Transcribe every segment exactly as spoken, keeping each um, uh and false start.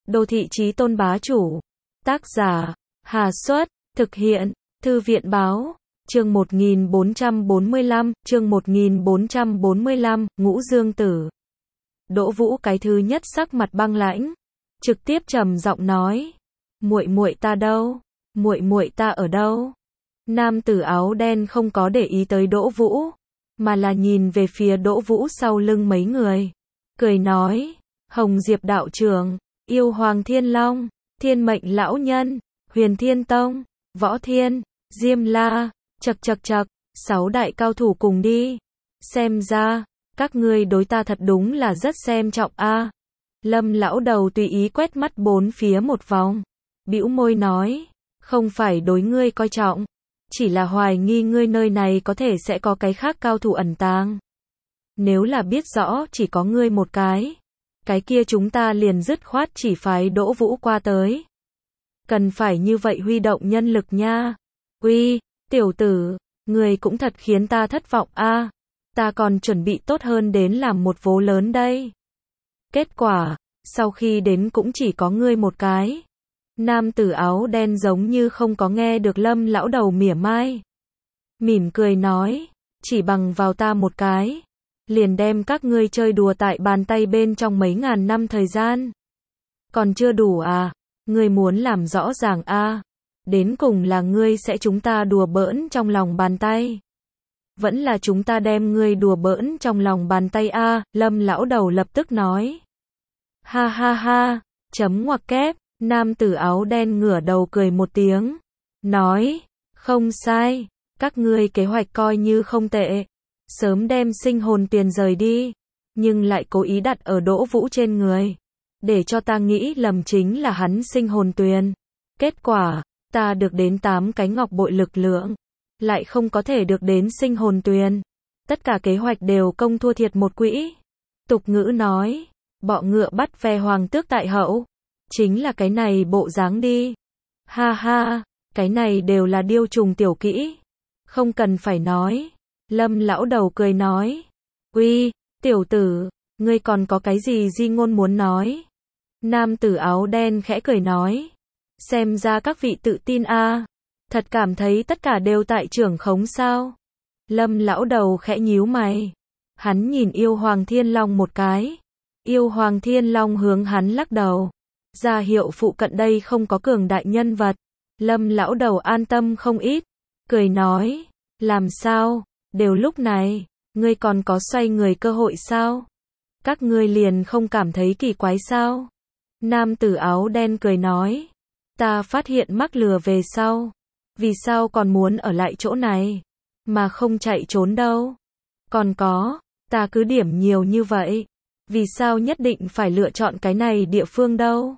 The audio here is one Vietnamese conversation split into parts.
Đô thị chí tôn bá chủ. Tác giả, Hà Xuất, thực hiện, Thư viện báo, chương một nghìn bốn trăm bốn mươi lăm, chương một nghìn bốn trăm bốn mươi lăm, Ngũ Dương Tử. Đỗ Vũ cái thứ nhất sắc mặt băng lãnh, trực tiếp trầm giọng nói, muội muội ta đâu? Muội muội ta ở đâu? Nam tử áo đen không có để ý tới Đỗ Vũ, mà là nhìn về phía Đỗ Vũ sau lưng mấy người, cười nói, Hồng Diệp đạo trưởng, Yêu Hoàng Thiên Long, Thiên Mệnh lão nhân, Huyền Thiên Tông, Võ Thiên, Diêm La, chậc chậc chậc, sáu đại cao thủ cùng đi. Xem ra, các ngươi đối ta thật đúng là rất xem trọng a. À. Lâm lão đầu tùy ý quét mắt bốn phía một vòng, bĩu môi nói, không phải đối ngươi coi trọng, chỉ là hoài nghi ngươi nơi này có thể sẽ có cái khác cao thủ ẩn tàng. Nếu là biết rõ chỉ có ngươi một cái, cái kia chúng ta liền dứt khoát chỉ phái Đỗ Vũ qua tới. Cần phải như vậy huy động nhân lực nha. Uy, tiểu tử, ngươi cũng thật khiến ta thất vọng a. À. Ta còn chuẩn bị tốt hơn đến làm một vố lớn đây. Kết quả, sau khi đến cũng chỉ có ngươi một cái. Nam tử áo đen giống như không có nghe được Lâm lão đầu mỉa mai. Mỉm cười nói, chỉ bằng vào ta một cái, liền đem các ngươi chơi đùa tại bàn tay bên trong mấy ngàn năm thời gian. Còn chưa đủ à? Ngươi muốn làm rõ ràng a? À? Đến cùng là ngươi sẽ chúng ta đùa bỡn trong lòng bàn tay. Vẫn là chúng ta đem ngươi đùa bỡn trong lòng bàn tay a? À? Lâm lão đầu lập tức nói. Ha ha ha, chấm ngoặc kép. Nam tử áo đen ngửa đầu cười một tiếng, nói, không sai, các ngươi kế hoạch coi như không tệ, sớm đem sinh hồn tuyền rời đi, nhưng lại cố ý đặt ở Đỗ Vũ trên người, để cho ta nghĩ lầm chính là hắn sinh hồn tuyền. Kết quả, ta được đến tám cái ngọc bội lực lượng, lại không có thể được đến sinh hồn tuyền. Tất cả kế hoạch đều công thua thiệt một quỹ. Tục ngữ nói, bọ ngựa bắt ve hoàng tước tại hậu. Chính là cái này bộ dáng đi. Ha ha, cái này đều là điêu trùng tiểu kỹ. Không cần phải nói. Lâm lão đầu cười nói. Uy, tiểu tử, ngươi còn có cái gì di ngôn muốn nói? Nam tử áo đen khẽ cười nói. Xem ra các vị tự tin a, à. Thật cảm thấy tất cả đều tại trưởng khống sao? Lâm lão đầu khẽ nhíu mày. Hắn nhìn Yêu Hoàng Thiên Long một cái. Yêu Hoàng Thiên Long hướng hắn lắc đầu. Ra hiệu phụ cận đây không có cường đại nhân vật. Lâm lão đầu an tâm không ít, cười nói, làm sao, đều lúc này, ngươi còn có xoay người cơ hội sao? Các ngươi liền không cảm thấy kỳ quái sao? Nam tử áo đen cười nói, ta phát hiện mắc lừa về sau, vì sao còn muốn ở lại chỗ này, mà không chạy trốn đâu? Còn có, ta cứ điểm nhiều như vậy, vì sao nhất định phải lựa chọn cái này địa phương đâu?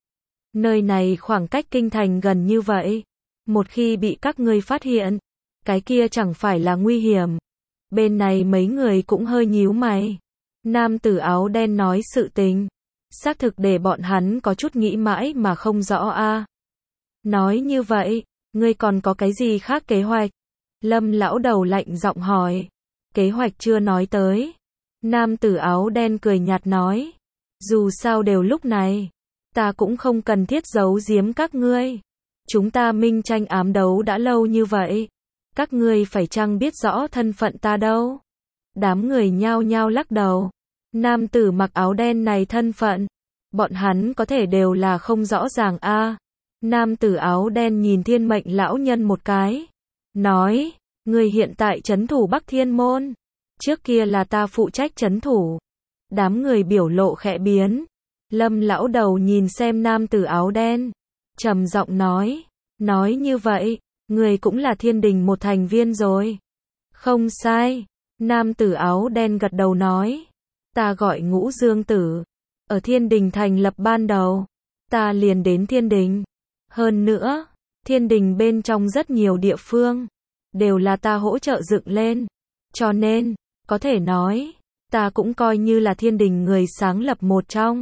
Nơi này khoảng cách kinh thành gần như vậy, một khi bị các ngươi phát hiện, cái kia chẳng phải là nguy hiểm. Bên này mấy người cũng hơi nhíu mày. Nam tử áo đen nói sự tình, xác thực để bọn hắn có chút nghĩ mãi mà không rõ a. À. Nói như vậy, ngươi còn có cái gì khác kế hoạch? Lâm lão đầu lạnh giọng hỏi. Kế hoạch chưa nói tới. Nam tử áo đen cười nhạt nói, dù sao đều lúc này, ta cũng không cần thiết giấu giếm các ngươi. Chúng ta minh tranh ám đấu đã lâu như vậy. Các ngươi phải chăng biết rõ thân phận ta đâu? Đám người nhao nhao lắc đầu. Nam tử mặc áo đen này thân phận, bọn hắn có thể đều là không rõ ràng a. À. Nam tử áo đen nhìn Thiên Mệnh lão nhân một cái, nói, ngươi hiện tại trấn thủ Bắc Thiên Môn, trước kia là ta phụ trách trấn thủ. Đám người biểu lộ khẽ biến. Lâm lão đầu nhìn xem nam tử áo đen, trầm giọng nói, nói như vậy, người cũng là Thiên Đình một thành viên rồi. Không sai, nam tử áo đen gật đầu nói, ta gọi Ngũ Dương Tử, ở Thiên Đình thành lập ban đầu, ta liền đến Thiên Đình. Hơn nữa, Thiên Đình bên trong rất nhiều địa phương, đều là ta hỗ trợ dựng lên, cho nên, có thể nói, ta cũng coi như là Thiên Đình người sáng lập một trong.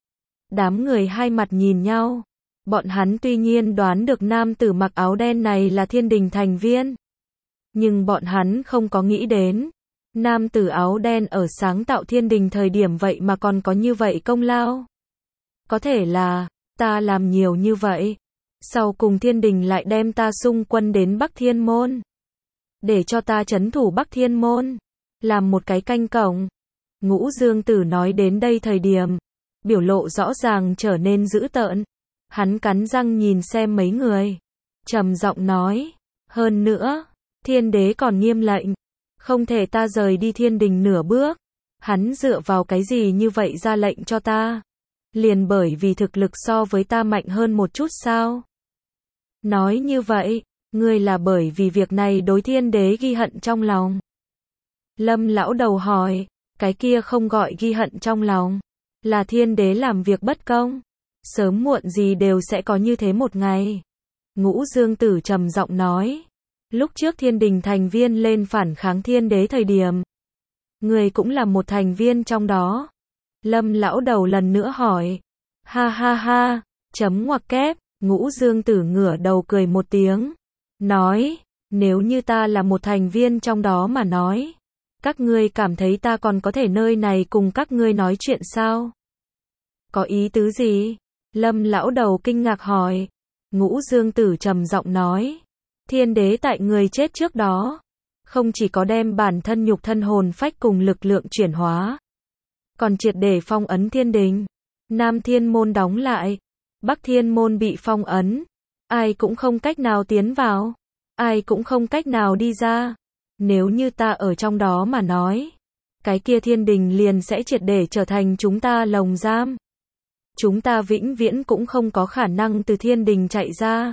Đám người hai mặt nhìn nhau, bọn hắn tuy nhiên đoán được nam tử mặc áo đen này là Thiên Đình thành viên, nhưng bọn hắn không có nghĩ đến, nam tử áo đen ở sáng tạo Thiên Đình thời điểm vậy mà còn có như vậy công lao. Có thể là, ta làm nhiều như vậy. Sau cùng thiên đình lại đem ta xung quân đến Bắc Thiên Môn. Để cho ta trấn thủ Bắc Thiên Môn. Làm một cái canh cổng. Ngũ Dương Tử nói đến đây thời điểm. Biểu lộ rõ ràng trở nên dữ tợn. Hắn cắn răng nhìn xem mấy người. Trầm giọng nói. Hơn nữa, thiên đế còn nghiêm lệnh. Không thể ta rời đi thiên đình nửa bước. Hắn dựa vào cái gì như vậy ra lệnh cho ta? Liền bởi vì thực lực so với ta mạnh hơn một chút sao? Nói như vậy, ngươi là bởi vì việc này đối thiên đế ghi hận trong lòng. Lâm lão đầu hỏi, cái kia không gọi ghi hận trong lòng. Là thiên đế làm việc bất công. Sớm muộn gì đều sẽ có như thế một ngày. Ngũ Dương Tử trầm giọng nói. Lúc trước thiên đình thành viên lên phản kháng thiên đế thời điểm. Người cũng là một thành viên trong đó. Lâm lão đầu lần nữa hỏi. Ha ha ha, chấm ngoặc kép, Ngũ Dương Tử ngửa đầu cười một tiếng. Nói, nếu như ta là một thành viên trong đó mà nói. Các ngươi cảm thấy ta còn có thể nơi này cùng các ngươi nói chuyện sao? Có ý tứ gì? Lâm lão đầu kinh ngạc hỏi. Ngũ Dương Tử trầm giọng nói. Thiên đế tại người chết trước đó. Không chỉ có đem bản thân nhục thân hồn phách cùng lực lượng chuyển hóa. Còn triệt để phong ấn thiên đình. Nam Thiên Môn đóng lại. Bắc Thiên Môn bị phong ấn. Ai cũng không cách nào tiến vào. Ai cũng không cách nào đi ra. Nếu như ta ở trong đó mà nói. Cái kia thiên đình liền sẽ triệt để trở thành chúng ta lồng giam. Chúng ta vĩnh viễn cũng không có khả năng từ thiên đình chạy ra.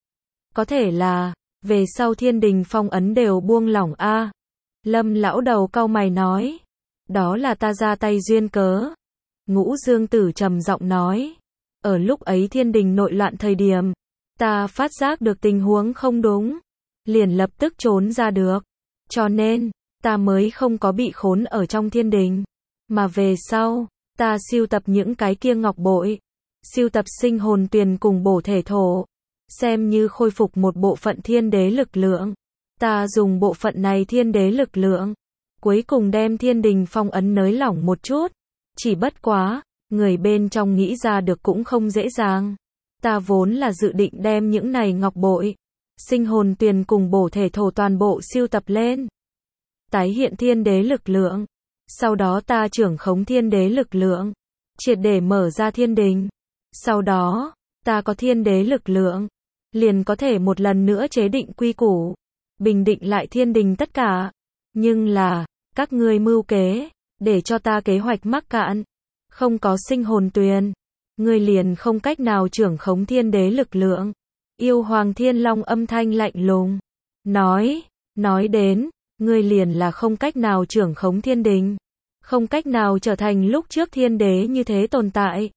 Có thể là, về sau thiên đình phong ấn đều buông lỏng a. Lâm lão đầu cau mày nói. Đó là ta ra tay duyên cớ. Ngũ Dương Tử trầm giọng nói. Ở lúc ấy thiên đình nội loạn thời điểm. Ta phát giác được tình huống không đúng. Liền lập tức trốn ra được. Cho nên, ta mới không có bị khốn ở trong thiên đình. Mà về sau, ta sưu tập những cái kia ngọc bội. Sưu tập sinh hồn tuyền cùng bổ thể thổ. Xem như khôi phục một bộ phận thiên đế lực lượng. Ta dùng bộ phận này thiên đế lực lượng. Cuối cùng đem thiên đình phong ấn nới lỏng một chút. Chỉ bất quá, người bên trong nghĩ ra được cũng không dễ dàng. Ta vốn là dự định đem những này ngọc bội. Sinh hồn tuyền cùng bổ thể thổ toàn bộ sưu tập lên. Tái hiện thiên đế lực lượng. Sau đó ta trưởng khống thiên đế lực lượng. Triệt để mở ra thiên đình. Sau đó, ta có thiên đế lực lượng. Liền có thể một lần nữa chế định quy củ. Bình định lại thiên đình tất cả. Nhưng là, các ngươi mưu kế. Để cho ta kế hoạch mắc cạn. Không có sinh hồn tuyền. Ngươi liền không cách nào trưởng khống thiên đế lực lượng. Yêu Hoàng Thiên Long âm thanh lạnh lùng. Nói, nói đến, ngươi liền là không cách nào trưởng khống thiên đình. Không cách nào trở thành lúc trước thiên đế như thế tồn tại.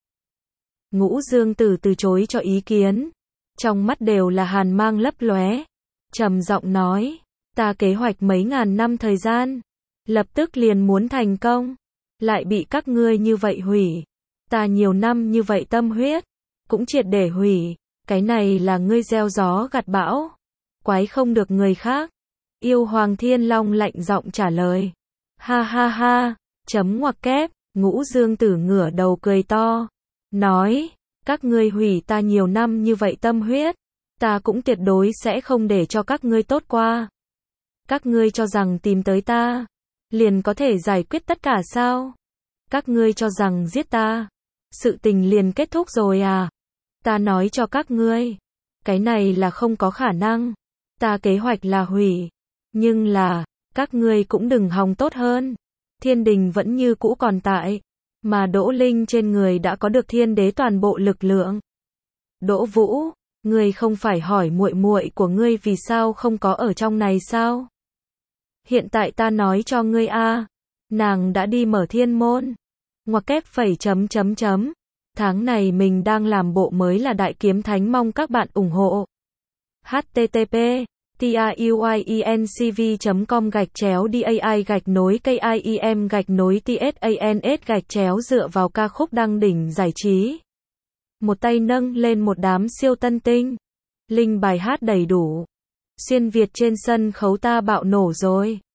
Ngũ Dương Tử từ chối cho ý kiến. Trong mắt đều là hàn mang lấp lóe. Trầm giọng nói, ta kế hoạch mấy ngàn năm thời gian. Lập tức liền muốn thành công. Lại bị các ngươi như vậy hủy. Ta nhiều năm như vậy tâm huyết. Cũng triệt để hủy. Cái này là ngươi gieo gió gặt bão. Quái không được người khác. Yêu Hoàng Thiên Long lạnh giọng trả lời. Ha ha ha, chấm ngoặc kép, Ngũ Dương Tử ngửa đầu cười to. Nói, các ngươi hủy ta nhiều năm như vậy tâm huyết. Ta cũng tuyệt đối sẽ không để cho các ngươi tốt qua. Các ngươi cho rằng tìm tới ta. Liền có thể giải quyết tất cả sao? Các ngươi cho rằng giết ta. Sự tình liền kết thúc rồi à? Ta nói cho các ngươi. Cái này là không có khả năng. Ta kế hoạch là hủy. Nhưng là, các ngươi cũng đừng hòng tốt hơn. Thiên đình vẫn như cũ còn tại. Mà Đỗ Linh trên người đã có được thiên đế toàn bộ lực lượng. Đỗ Vũ, ngươi không phải hỏi muội muội của ngươi vì sao không có ở trong này sao? Hiện tại ta nói cho ngươi a, nàng đã đi mở thiên môn. Ngoặc kép phẩy chấm chấm chấm. Tháng này mình đang làm bộ mới là Đại Kiếm Thánh, mong các bạn ủng hộ. H T T P tiuyencv chấm com gạch chéo dai gạch nối kim gạch nối tsans gạch chéo dựa vào ca khúc đăng đỉnh giải trí. Một tay nâng lên một đám siêu tân tinh. Linh bài hát đầy đủ. Xuyên Việt trên sân khấu ta bạo nổ rồi.